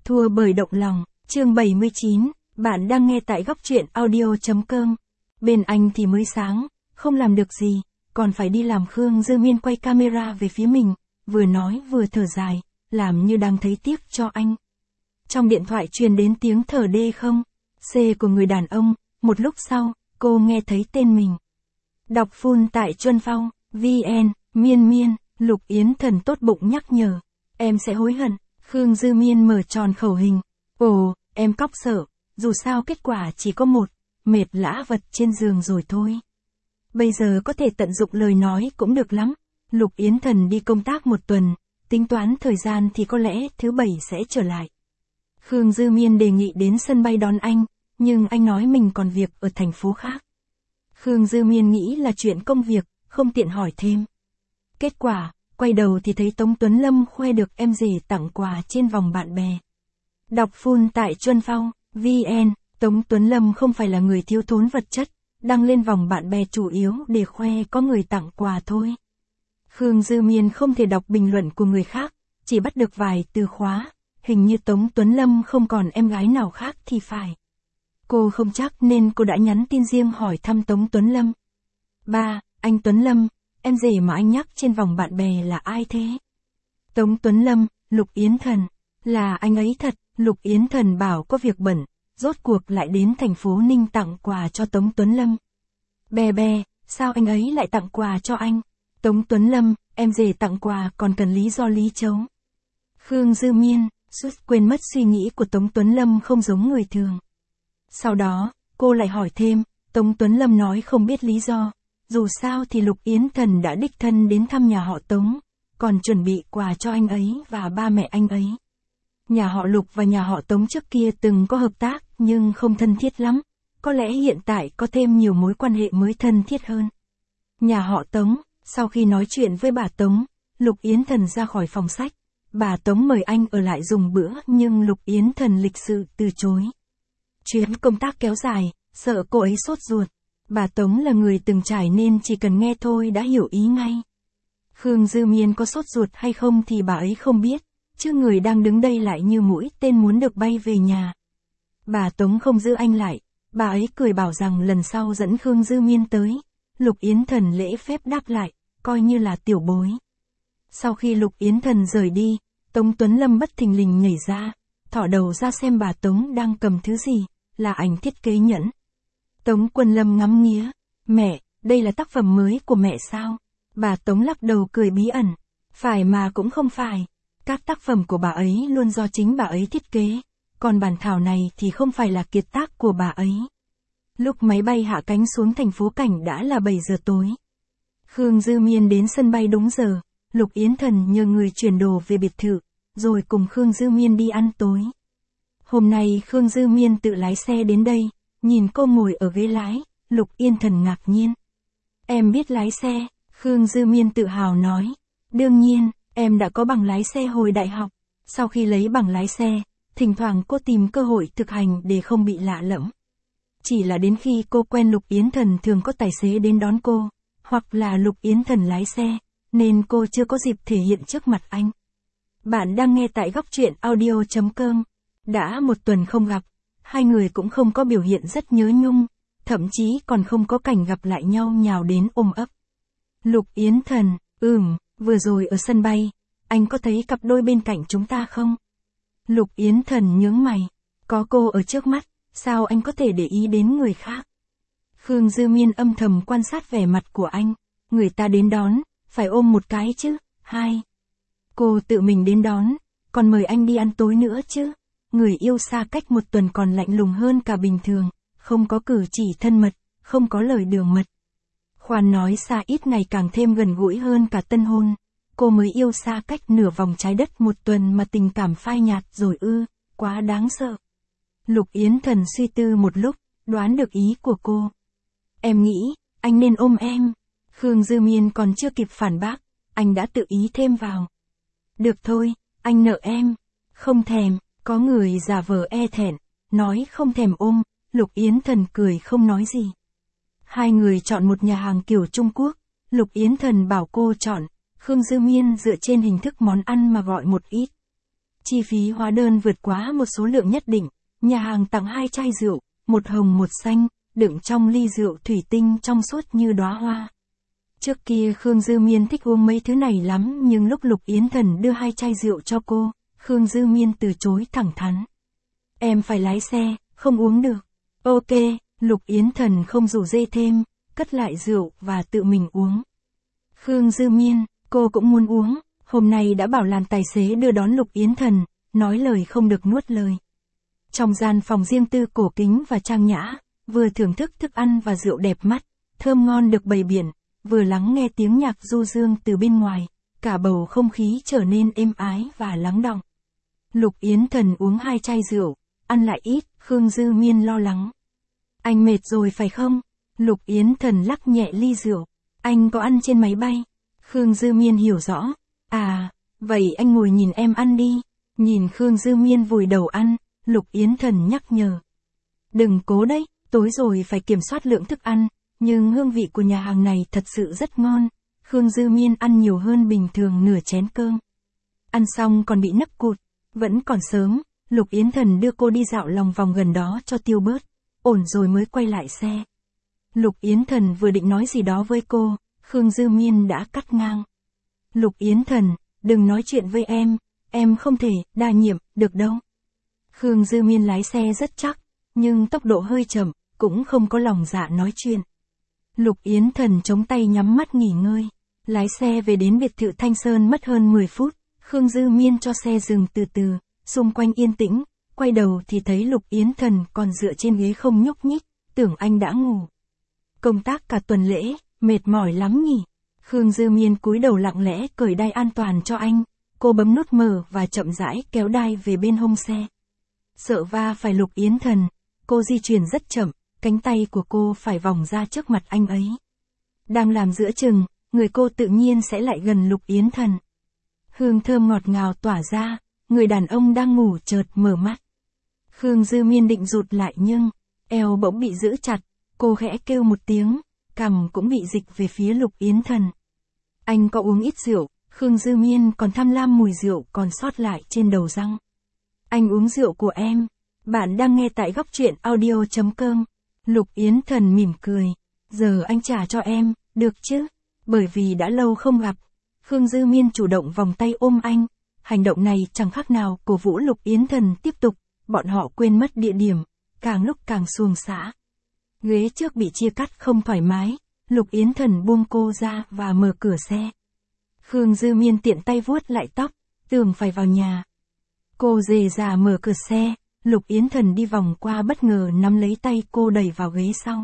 Thua bởi động lòng, chương 79, bạn đang nghe tại góc truyện audio.com. Bên anh thì mới sáng, không làm được gì, còn phải đi làm. Khương Dư Miên quay camera về phía mình, vừa nói vừa thở dài, làm như đang thấy tiếc cho anh. Trong điện thoại truyền đến tiếng thở đê không, C của người đàn ông, một lúc sau, cô nghe thấy tên mình. Đọc full tại Chuân Phong, VN, Miên, Lục Yến Thần tốt bụng nhắc nhở. Em sẽ hối hận. Khương Dư Miên mở tròn khẩu hình. Ồ, em cóc sợ, dù sao kết quả chỉ có một, mệt lã vật trên giường rồi thôi. Bây giờ có thể tận dụng lời nói cũng được lắm. Lục Yến Thần đi công tác một tuần, tính toán thời gian thì có lẽ thứ Bảy sẽ trở lại. Khương Dư Miên đề nghị đến sân bay đón anh, nhưng anh nói mình còn việc ở thành phố khác. Khương Dư Miên nghĩ là chuyện công việc, không tiện hỏi thêm. Kết quả, quay đầu thì thấy Tống Tuấn Lâm khoe được em rể tặng quà trên vòng bạn bè. Đọc full tại Chuân Phong, VN, Tống Tuấn Lâm không phải là người thiếu thốn vật chất, đăng lên vòng bạn bè chủ yếu để khoe có người tặng quà thôi. Khương Dư Miên không thể đọc bình luận của người khác, chỉ bắt được vài từ khóa, hình như Tống Tuấn Lâm không còn em gái nào khác thì phải. Cô không chắc nên cô đã nhắn tin riêng hỏi thăm Tống Tuấn Lâm. Ba, anh Tuấn Lâm, em rể mà anh nhắc trên vòng bạn bè là ai thế? Tống Tuấn Lâm, Lục Yến Thần, là anh ấy thật. Lục Yến Thần bảo có việc bận, rốt cuộc lại đến thành phố Ninh tặng quà cho Tống Tuấn Lâm. Bè, sao anh ấy lại tặng quà cho anh? Tống Tuấn Lâm, em rể tặng quà còn cần lý do lý chấu. Khương Dư Miên, quên mất suy nghĩ của Tống Tuấn Lâm không giống người thường. Sau đó, cô lại hỏi thêm, Tống Tuấn Lâm nói không biết lý do. Dù sao thì Lục Yến Thần đã đích thân đến thăm nhà họ Tống, còn chuẩn bị quà cho anh ấy và ba mẹ anh ấy. Nhà họ Lục và nhà họ Tống trước kia từng có hợp tác nhưng không thân thiết lắm, có lẽ hiện tại có thêm nhiều mối quan hệ mới thân thiết hơn. Nhà họ Tống, sau khi nói chuyện với bà Tống, Lục Yến Thần ra khỏi phòng sách, bà Tống mời anh ở lại dùng bữa nhưng Lục Yến Thần lịch sự từ chối. Chuyến công tác kéo dài, sợ cô ấy sốt ruột. Bà Tống là người từng trải nên chỉ cần nghe thôi đã hiểu ý ngay. Khương Dư Miên có sốt ruột hay không thì bà ấy không biết, chứ người đang đứng đây lại như mũi tên muốn được bay về nhà. Bà Tống không giữ anh lại, bà ấy cười bảo rằng lần sau dẫn Khương Dư Miên tới. Lục Yến Thần lễ phép đáp lại, coi như là tiểu bối. Sau khi Lục Yến Thần rời đi, Tống Tuấn Lâm bất thình lình nhảy ra, thỏ đầu ra xem bà Tống đang cầm thứ gì, là ảnh thiết kế nhẫn. Tống Quân Lâm ngắm nghía, mẹ, đây là tác phẩm mới của mẹ sao? Bà Tống lắc đầu cười bí ẩn, phải mà cũng không phải. Các tác phẩm của bà ấy luôn do chính bà ấy thiết kế, còn bản thảo này thì không phải là kiệt tác của bà ấy. Lúc máy bay hạ cánh xuống thành phố Cảnh đã là 7 giờ tối. Khương Dư Miên đến sân bay đúng giờ, Lục Yến Thần nhờ người chuyển đồ về biệt thự, rồi cùng Khương Dư Miên đi ăn tối. Hôm nay Khương Dư Miên tự lái xe đến đây, nhìn cô ngồi ở ghế lái, Lục Yến Thần ngạc nhiên. Em biết lái xe, Khương Dư Miên tự hào nói. Đương nhiên, em đã có bằng lái xe hồi đại học. Sau khi lấy bằng lái xe, thỉnh thoảng cô tìm cơ hội thực hành để không bị lạ lẫm. Chỉ là đến khi cô quen Lục Yến Thần thường có tài xế đến đón cô, hoặc là Lục Yến Thần lái xe, nên cô chưa có dịp thể hiện trước mặt anh. Bạn đang nghe tại góc truyện audio.com. Đã một tuần không gặp, hai người cũng không có biểu hiện rất nhớ nhung, thậm chí còn không có cảnh gặp lại nhau nhào đến ôm ấp. Lục Yến Thần, vừa rồi ở sân bay, anh có thấy cặp đôi bên cạnh chúng ta không? Lục Yến Thần nhướng mày, có cô ở trước mắt, sao anh có thể để ý đến người khác? Khương Dư Miên âm thầm quan sát vẻ mặt của anh, người ta đến đón, phải ôm một cái chứ, hai. Cô tự mình đến đón, còn mời anh đi ăn tối nữa chứ. Người yêu xa cách một tuần còn lạnh lùng hơn cả bình thường, không có cử chỉ thân mật, không có lời đường mật. Khoan nói xa ít ngày càng thêm gần gũi hơn cả tân hôn, cô mới yêu xa cách nửa vòng trái đất một tuần mà tình cảm phai nhạt rồi quá đáng sợ. Lục Yến Thần suy tư một lúc, đoán được ý của cô. Em nghĩ, anh nên ôm em. Khương Dư Miên còn chưa kịp phản bác, anh đã tự ý thêm vào. Được thôi, anh nợ em. Không thèm, có người giả vờ e thẹn, nói không thèm ôm, Lục Yến Thần cười không nói gì. Hai người chọn một nhà hàng kiểu Trung Quốc, Lục Yến Thần bảo cô chọn, Khương Dư Miên dựa trên hình thức món ăn mà gọi một ít. Chi phí hóa đơn vượt quá một số lượng nhất định, nhà hàng tặng 2 chai rượu, một hồng một xanh, đựng trong ly rượu thủy tinh trong suốt như đóa hoa. Trước kia Khương Dư Miên thích uống mấy thứ này lắm, nhưng lúc Lục Yến Thần đưa 2 chai rượu cho cô, Khương Dư Miên từ chối thẳng thắn. Em phải lái xe, không uống được. Ok, Lục Yến Thần không rủ dê thêm, cất lại rượu và tự mình uống. Khương Dư Miên, cô cũng muốn uống, hôm nay đã bảo làm tài xế đưa đón Lục Yến Thần, nói lời không được nuốt lời. Trong gian phòng riêng tư cổ kính và trang nhã, vừa thưởng thức thức ăn và rượu đẹp mắt, thơm ngon được bày biện, vừa lắng nghe tiếng nhạc du dương từ bên ngoài, cả bầu không khí trở nên êm ái và lắng đọng. Lục Yến Thần uống 2 chai rượu, ăn lại ít, Khương Dư Miên lo lắng. Anh mệt rồi phải không? Lục Yến Thần lắc nhẹ ly rượu. Anh có ăn trên máy bay? Khương Dư Miên hiểu rõ. À, vậy anh ngồi nhìn em ăn đi. Nhìn Khương Dư Miên vùi đầu ăn, Lục Yến Thần nhắc nhở. Đừng cố đấy, tối rồi phải kiểm soát lượng thức ăn, nhưng hương vị của nhà hàng này thật sự rất ngon. Khương Dư Miên ăn nhiều hơn bình thường nửa chén cơm. Ăn xong còn bị nấc cụt, vẫn còn sớm, Lục Yến Thần đưa cô đi dạo lòng vòng gần đó cho tiêu bớt, ổn rồi mới quay lại xe. Lục Yến Thần vừa định nói gì đó với cô, Khương Dư Miên đã cắt ngang. Lục Yến Thần, đừng nói chuyện với em không thể, đa nhiệm, được đâu. Khương Dư Miên lái xe rất chắc, nhưng tốc độ hơi chậm, cũng không có lòng dạ nói chuyện. Lục Yến Thần chống tay nhắm mắt nghỉ ngơi, lái xe về đến biệt thự Thanh Sơn mất hơn 10 phút, Khương Dư Miên cho xe dừng từ từ, xung quanh yên tĩnh, quay đầu thì thấy Lục Yến Thần còn dựa trên ghế không nhúc nhích, tưởng anh đã ngủ. Công tác cả tuần lễ, mệt mỏi lắm nhỉ. Khương Dư Miên cúi đầu lặng lẽ cởi đai an toàn cho anh, cô bấm nút mở và chậm rãi kéo đai về bên hông xe. Sợ va phải Lục Yến Thần, cô di chuyển rất chậm, cánh tay của cô phải vòng ra trước mặt anh ấy. Đang làm giữa chừng, người cô tự nhiên sẽ lại gần Lục Yến Thần. Hương thơm ngọt ngào tỏa ra, người đàn ông đang ngủ chợt mở mắt. Khương Dư Miên định rụt lại nhưng, eo bỗng bị giữ chặt, cô khẽ kêu một tiếng, cằm cũng bị dịch về phía Lục Yến Thần. Anh có uống ít rượu, Khương Dư Miên còn tham lam mùi rượu còn sót lại trên đầu răng. Anh uống rượu của em. Bạn đang nghe tại góc truyện audio.com. Lục Yến Thần mỉm cười. Giờ anh trả cho em, được chứ? Bởi vì đã lâu không gặp. Khương Dư Miên chủ động vòng tay ôm anh. Hành động này chẳng khác nào cổ vũ Lục Yến Thần tiếp tục. Bọn họ quên mất địa điểm, càng lúc càng xuồng xã. Ghế trước bị chia cắt không thoải mái. Lục Yến Thần buông cô ra và mở cửa xe. Khương Dư Miên tiện tay vuốt lại tóc, tưởng phải vào nhà. Cô dề dà mở cửa xe, Lục Yến Thần đi vòng qua bất ngờ nắm lấy tay cô đẩy vào ghế sau.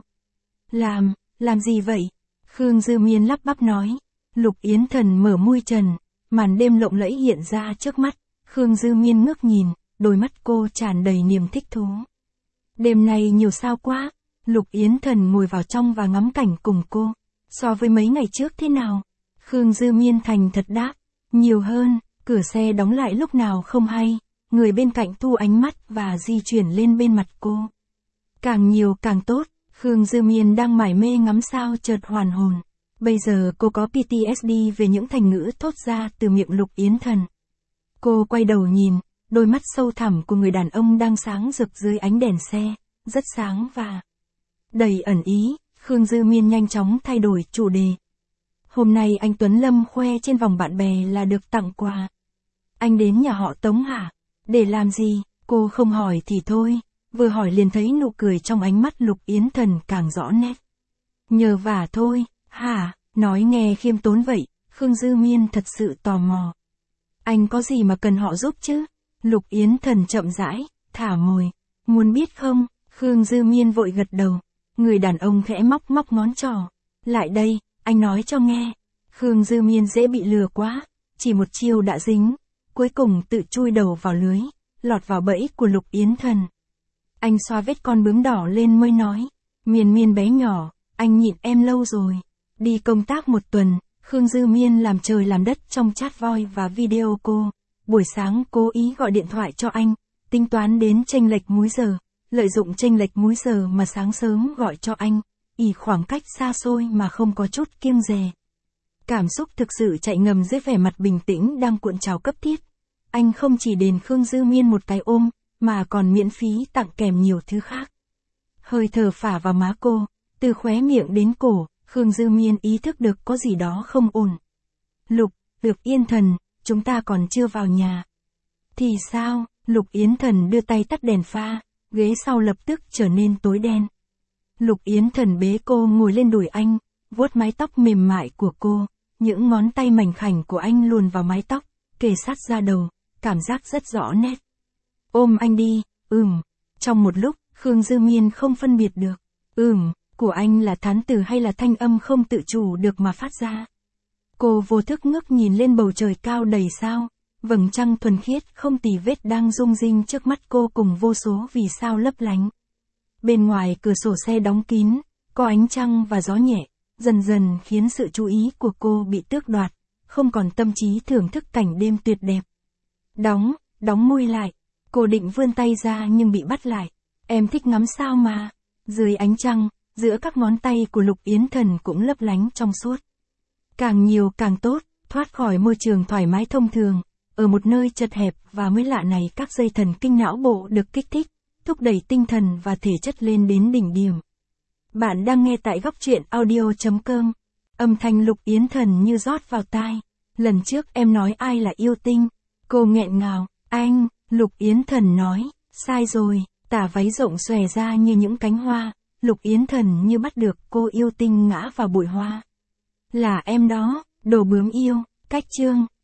Làm gì vậy? Khương Dư Miên lắp bắp nói. Lục Yến Thần mở môi trần, màn đêm lộng lẫy hiện ra trước mắt, Khương Dư Miên ngước nhìn, đôi mắt cô tràn đầy niềm thích thú. Đêm nay nhiều sao quá, Lục Yến Thần ngồi vào trong và ngắm cảnh cùng cô. So với mấy ngày trước thế nào? Khương Dư Miên thành thật đáp. Nhiều hơn, cửa xe đóng lại lúc nào không hay, người bên cạnh thu ánh mắt và di chuyển lên bên mặt cô. Càng nhiều càng tốt, Khương Dư Miên đang mải mê ngắm sao chợt hoàn hồn. Bây giờ cô có PTSD về những thành ngữ thốt ra từ miệng Lục Yến Thần. Cô quay đầu nhìn, đôi mắt sâu thẳm của người đàn ông đang sáng rực dưới ánh đèn xe, rất sáng và đầy ẩn ý. Khương Dư Miên nhanh chóng thay đổi chủ đề. Hôm nay anh Tuấn Lâm khoe trên vòng bạn bè là được tặng quà. Anh đến nhà họ Tống hả? Để làm gì? Cô không hỏi thì thôi, vừa hỏi liền thấy nụ cười trong ánh mắt Lục Yến Thần càng rõ nét. Nhờ vả thôi, hả? Nói nghe khiêm tốn vậy, Khương Dư Miên thật sự tò mò. Anh có gì mà cần họ giúp chứ? Lục Yến Thần chậm rãi, thả mồi. Muốn biết không? Khương Dư Miên vội gật đầu. Người đàn ông khẽ móc ngón trỏ. Lại đây, anh nói cho nghe. Khương Dư Miên dễ bị lừa quá, chỉ một chiêu đã dính, cuối cùng tự chui đầu vào lưới, lọt vào bẫy của Lục Yến Thần. Anh xoa vết con bướm đỏ lên môi nói, Miên bé nhỏ, anh nhịn em lâu rồi. Đi công tác một tuần, Khương Dư Miên làm trời làm đất trong chat voice và video cô. Buổi sáng cố ý gọi điện thoại cho anh, tính toán đến chênh lệch múi giờ, lợi dụng chênh lệch múi giờ mà sáng sớm gọi cho anh, ỷ khoảng cách xa xôi mà không có chút kiêng dè. Cảm xúc thực sự chạy ngầm dưới vẻ mặt bình tĩnh đang cuộn trào cấp thiết. anh không chỉ đền Khương Dư Miên một cái ôm, mà còn miễn phí tặng kèm nhiều thứ khác. Hơi thở phả vào má cô, từ khóe miệng đến cổ, Khương Dư Miên ý thức được có gì đó không ổn. Lục, Lục Yên Thần, chúng ta còn chưa vào nhà. Thì sao? Lục Yến Thần đưa tay tắt đèn pha, ghế sau lập tức trở nên tối đen. Lục Yến Thần bế cô ngồi lên đùi anh, vuốt mái tóc mềm mại của cô, những ngón tay mảnh khảnh của anh luồn vào mái tóc, kề sát ra đầu, cảm giác rất rõ nét. Ôm anh đi, Trong một lúc, Khương Dư Miên không phân biệt được, của anh là thán từ hay là thanh âm không tự chủ được mà phát ra. Cô vô thức ngước nhìn lên bầu trời cao đầy sao, vầng trăng thuần khiết không tì vết đang rung rinh trước mắt cô cùng vô số vì sao lấp lánh. Bên ngoài cửa sổ xe đóng kín, có ánh trăng và gió nhẹ, dần dần khiến sự chú ý của cô bị tước đoạt, không còn tâm trí thưởng thức cảnh đêm tuyệt đẹp. Đóng môi lại, cô định vươn tay ra nhưng bị bắt lại. Em thích ngắm sao mà. Dưới ánh trăng, giữa các ngón tay của Lục Yến Thần cũng lấp lánh trong suốt. Càng nhiều càng tốt, thoát khỏi môi trường thoải mái thông thường. Ở một nơi chật hẹp và mới lạ này các dây thần kinh não bộ được kích thích, thúc đẩy tinh thần và thể chất lên đến đỉnh điểm. Bạn đang nghe tại góc truyện audio.com. Âm thanh Lục Yến Thần như rót vào tai. Lần trước em nói ai là yêu tinh. Cô nghẹn ngào. Anh, Lục Yến Thần nói, sai rồi. Tà váy rộng xòe ra như những cánh hoa. Lục Yến Thần như bắt được cô yêu tinh ngã vào bụi hoa. Là em đó, đồ bướm yêu. Cách chương.